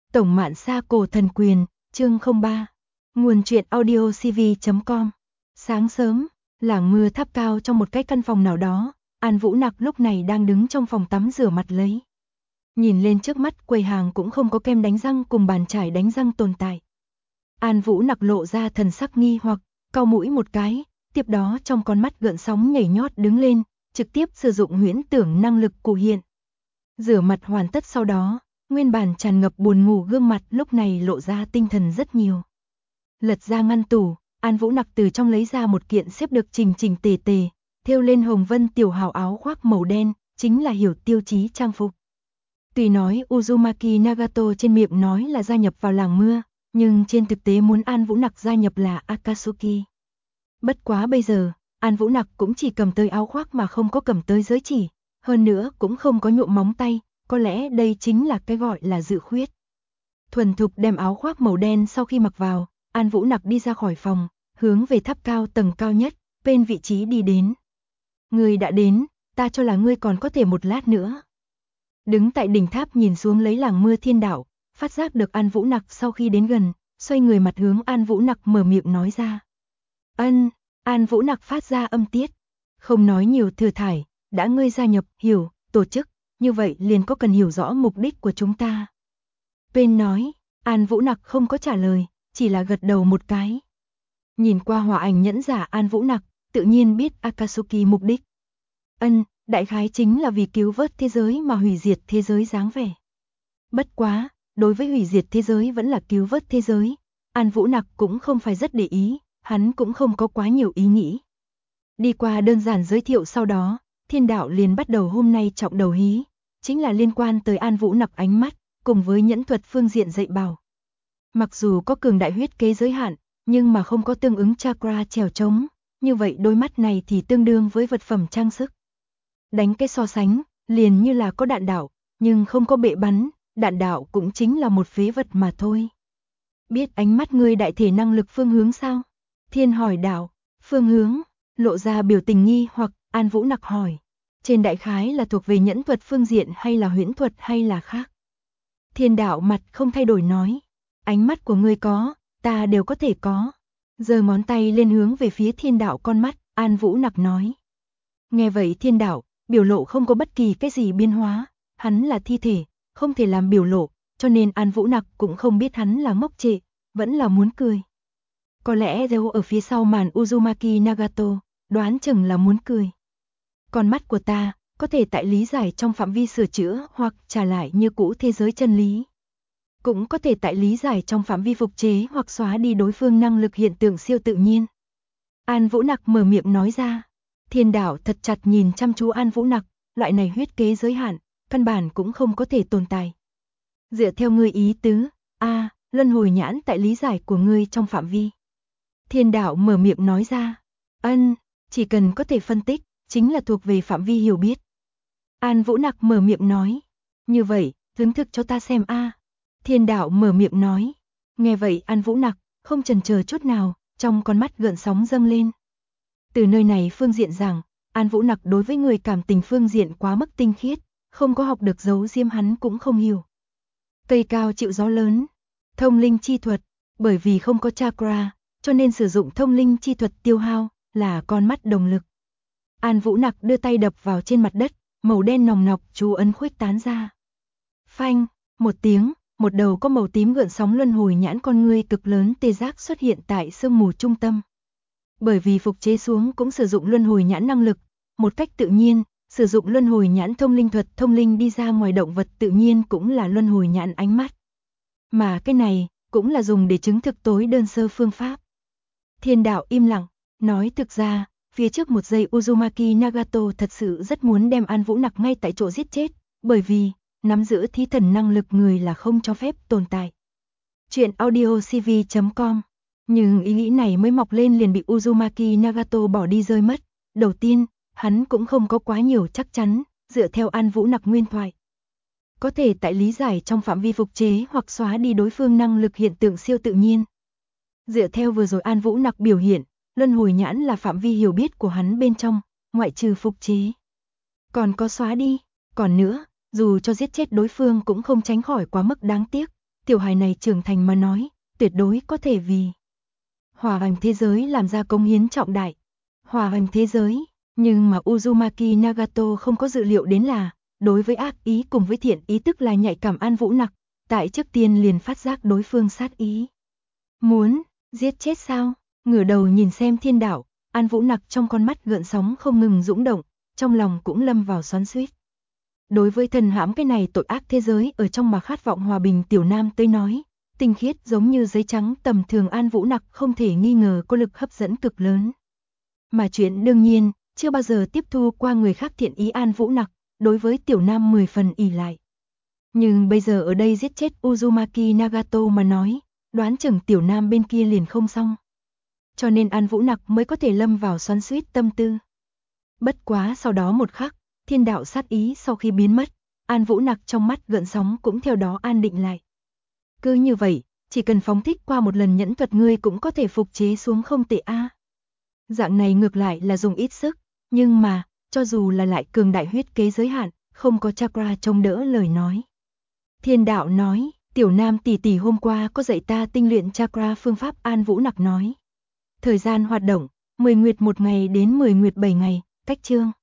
Tổng Mạn Sa Cổ Thần Quyền, chương 03. Nguồn truyện audio cv.com. Sáng sớm, làng mưa tháp cao trong một cái căn phòng nào đó, An Vũ Nặc lúc này đang đứng trong phòng tắm rửa mặt lấy. Nhìn lên trước mắt quầy hàng cũng không có kem đánh răng cùng bàn chải đánh răng tồn tại. An Vũ Nặc lộ ra thần sắc nghi hoặc, cau mũi một cái, tiếp đó trong con mắt gợn sóng nhảy nhót đứng lên, trực tiếp sử dụng huyễn tưởng năng lực cụ hiện. Rửa mặt hoàn tất sau đó, nguyên bản tràn ngập buồn ngủ gương mặt lúc này lộ ra tinh thần rất nhiều. Lật ra ngăn tủ, An Vũ Nặc từ trong lấy ra một kiện xếp được chỉnh chỉnh tề tề, thêu lên hồng vân tiểu hào áo khoác màu đen, chính là hiểu tiêu chí trang phục. Tuy nói Uzumaki Nagato trên miệng nói là gia nhập vào làng mưa, nhưng trên thực tế muốn An Vũ Nặc gia nhập là Akatsuki. Bất quá bây giờ, An Vũ Nặc cũng chỉ cầm tới áo khoác mà không có cầm tới giới chỉ, hơn nữa cũng không có nhuộm móng tay, có lẽ đây chính là cái gọi là dự khuyết. Thuần thục đem áo khoác màu đen sau khi mặc vào, An Vũ Nặc đi ra khỏi phòng, hướng về tháp cao tầng cao nhất, bên vị trí đi đến. Ngươi đã đến, ta cho là ngươi còn có thể một lát nữa. Đứng tại đỉnh tháp nhìn xuống lấy làng mưa thiên đạo, phát giác được An Vũ Nặc sau khi đến gần, xoay người mặt hướng An Vũ Nặc mở miệng nói ra. Ân, An Vũ Nặc phát ra âm tiết, không nói nhiều thừa thải, đã ngươi gia nhập, hiểu, tổ chức, như vậy liền có cần hiểu rõ mục đích của chúng ta. Bên nói, An Vũ Nặc không có trả lời, chỉ là gật đầu một cái. Nhìn qua hỏa ảnh nhẫn giả An Vũ Nặc, tự nhiên biết Akatsuki mục đích. Ân, đại khái chính là vì cứu vớt thế giới mà hủy diệt thế giới dáng vẻ. Bất quá, đối với hủy diệt thế giới vẫn là cứu vớt thế giới, An Vũ Nặc cũng không phải rất để ý, hắn cũng không có quá nhiều ý nghĩ. Đi qua đơn giản giới thiệu sau đó, thiên đạo liền bắt đầu hôm nay trọng đầu hí, chính là liên quan tới An Vũ Nặc ánh mắt, cùng với nhẫn thuật phương diện dạy bảo. Mặc dù có cường đại huyết kế giới hạn, nhưng mà không có tương ứng chakra trèo trống, như vậy đôi mắt này thì tương đương với vật phẩm trang sức. Đánh cái so sánh, liền như là có đạn đạo, nhưng không có bệ bắn, đạn đạo cũng chính là một phế vật mà thôi. Biết ánh mắt ngươi đại thể năng lực phương hướng sao? Thiên hỏi đạo, phương hướng, lộ ra biểu tình nghi hoặc, An Vũ Nặc hỏi. Trên đại khái là thuộc về nhẫn thuật phương diện hay là huyễn thuật hay là khác? Thiên đạo mặt không thay đổi nói. Ánh mắt của ngươi có, ta đều có thể có. Giơ ngón tay lên hướng về phía thiên đạo con mắt, An Vũ Nặc nói. Nghe vậy thiên đạo, biểu lộ không có bất kỳ cái gì biến hóa, hắn là thi thể, không thể làm biểu lộ, cho nên An Vũ Nặc cũng không biết hắn là ngốc trệ, vẫn là muốn cười. Có lẽ giấu ở phía sau màn Uzumaki Nagato, đoán chừng là muốn cười. Con mắt của ta, có thể tại lý giải trong phạm vi sửa chữa hoặc trả lại như cũ thế giới chân lý. Cũng có thể tại lý giải trong phạm vi phục chế hoặc xóa đi đối phương năng lực hiện tượng siêu tự nhiên. An Vũ Nặc mở miệng nói ra. Thiên đạo thật chặt nhìn chăm chú An Vũ Nặc, loại này huyết kế giới hạn, căn bản cũng không có thể tồn tại. Dựa theo ngươi ý tứ, luân hồi nhãn tại lý giải của ngươi trong phạm vi. Thiên đạo mở miệng nói ra. Ân, chỉ cần có thể phân tích, chính là thuộc về phạm vi hiểu biết. An Vũ Nặc mở miệng nói. Như vậy, chứng thực cho ta xem Thiên đạo mở miệng nói. Nghe vậy An Vũ Nặc, không chần chờ chút nào, trong con mắt gợn sóng dâng lên. Từ nơi này phương diện rằng, An Vũ Nặc đối với người cảm tình phương diện quá mức tinh khiết, không có học được giấu diêm hắn cũng không hiểu. Cây cao chịu gió lớn, thông linh chi thuật, bởi vì không có chakra, cho nên sử dụng thông linh chi thuật tiêu hao, là con mắt đồng lực. An Vũ Nặc đưa tay đập vào trên mặt đất, màu đen nòng nọc chú ấn khuếch tán ra. Phanh, một tiếng, một đầu có màu tím gợn sóng luân hồi nhãn con ngươi cực lớn tê giác xuất hiện tại sương mù trung tâm. Bởi vì phục chế xuống cũng sử dụng luân hồi nhãn năng lực, một cách tự nhiên, sử dụng luân hồi nhãn thông linh thuật thông linh đi ra ngoài động vật tự nhiên cũng là luân hồi nhãn ánh mắt. Mà cái này, cũng là dùng để chứng thực tối đơn sơ phương pháp. Thiên đạo im lặng, nói thực ra, phía trước một giây Uzumaki Nagato thật sự rất muốn đem An Vũ Nặc ngay tại chỗ giết chết, bởi vì, nắm giữ thí thần năng lực người là không cho phép tồn tại. Chuyện audio cv.com. Nhưng ý nghĩ này mới mọc lên liền bị Uzumaki Nagato bỏ đi rơi mất. Đầu tiên, hắn cũng không có quá nhiều chắc chắn, dựa theo An Vũ Nặc nguyên thoại. Có thể tại lý giải trong phạm vi phục chế hoặc xóa đi đối phương năng lực hiện tượng siêu tự nhiên. Dựa theo vừa rồi An Vũ Nặc biểu hiện, luân hồi nhãn là phạm vi hiểu biết của hắn bên trong, ngoại trừ phục chế. Còn có xóa đi, còn nữa, dù cho giết chết đối phương cũng không tránh khỏi quá mức đáng tiếc, tiểu hài này trưởng thành mà nói, tuyệt đối có thể vì hòa bình thế giới làm ra công hiến trọng đại. Hòa bình thế giới, nhưng mà Uzumaki Nagato không có dự liệu đến là, đối với ác ý cùng với thiện ý tức là nhạy cảm An Vũ Nặc, tại trước tiên liền phát giác đối phương sát ý. Muốn giết chết sao? Ngửa đầu nhìn xem Thiên Đạo, An Vũ Nặc trong con mắt gợn sóng không ngừng dũng động, trong lòng cũng lâm vào xoắn xuýt. Đối với thần hãm cái này tội ác thế giới ở trong mà khát vọng hòa bình tiểu nam tới nói, tinh khiết giống như giấy trắng tầm thường An Vũ Nặc không thể nghi ngờ có lực hấp dẫn cực lớn. Mà chuyện đương nhiên, chưa bao giờ tiếp thu qua người khác thiện ý An Vũ Nặc, đối với tiểu nam 10 phần ỷ lại. Nhưng bây giờ ở đây giết chết Uzumaki Nagato mà nói, đoán chừng tiểu nam bên kia liền không xong. Cho nên An Vũ Nặc mới có thể lâm vào xoắn xuýt tâm tư. Bất quá sau đó một khắc, Thiên Đạo sát ý sau khi biến mất, An Vũ Nặc trong mắt gợn sóng cũng theo đó an định lại. Cứ như vậy, chỉ cần phóng thích qua một lần nhẫn thuật ngươi cũng có thể phục chế xuống không tệ a. Dạng này ngược lại là dùng ít sức, nhưng mà, cho dù là lại cường đại huyết kế giới hạn, không có chakra chống đỡ lời nói. Thiên Đạo nói, tiểu nam tỷ tỷ hôm qua có dạy ta tinh luyện chakra phương pháp. An Vũ Nặc nói. Thời gian hoạt động, 10 nguyệt 1 ngày đến 10 nguyệt 7 ngày, cách chương.